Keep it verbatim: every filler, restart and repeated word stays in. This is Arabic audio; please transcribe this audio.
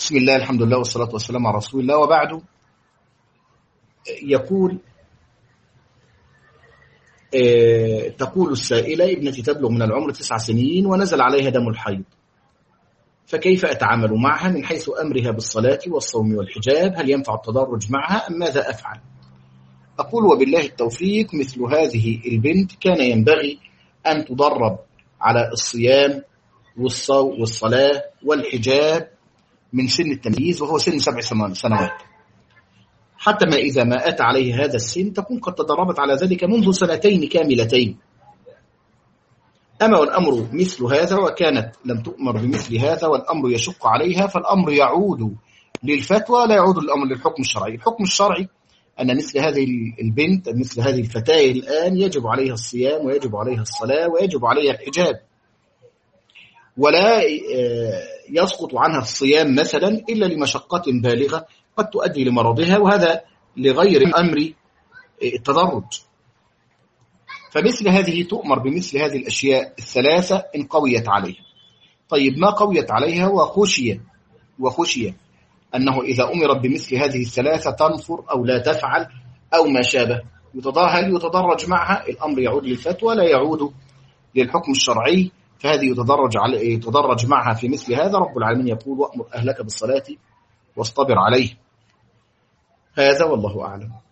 بسم الله، الحمد لله، والصلاة والسلام على رسول الله، وبعد. يقول اه تقول السائلة: ابنتي تبلغ من العمر تسع سنين ونزل عليها دم الحيض، فكيف أتعامل معها من حيث أمرها بالصلاة والصوم والحجاب؟ هل ينفع التدرج معها أم ماذا أفعل؟ أقول: وبالله التوفيق. مثل هذه البنت كان ينبغي أن تدرب على الصيام والصلاة والحجاب من سن التمييز، وهو سن سبع سنوات، حتى ما إذا ما أتى عليه هذا السن تكون قد تدربت على ذلك منذ سنتين كاملتين. أما والأمر مثل هذا وكانت لم تؤمر بمثل هذا والأمر يشق عليها، فالأمر يعود للفتوى لا يعود الأمر للحكم الشرعي. الحكم الشرعي أن مثل هذه البنت مثل هذه الفتاة الآن يجب عليها الصيام ويجب عليها الصلاة ويجب عليها الحجاب، ولا يسقط عنها الصيام مثلا إلا لمشقة بالغة قد تؤدي لمرضها، وهذا لغير أمر التدرج. فمثل هذه تؤمر بمثل هذه الأشياء الثلاثة إن قويت عليها. طيب، ما قويت عليها وخشية وخشية أنه إذا أمرت بمثل هذه الثلاثة تنفر أو لا تفعل أو ما شابه، هل يتدرج معها؟ الأمر يعود للفتوى لا يعود للحكم الشرعي، فهذه يتدرج على يتدرج معها في مثل هذا. رب العالمين يقول: وأمر أهلك بالصلاة واصطبر عليه. هذا والله أعلم.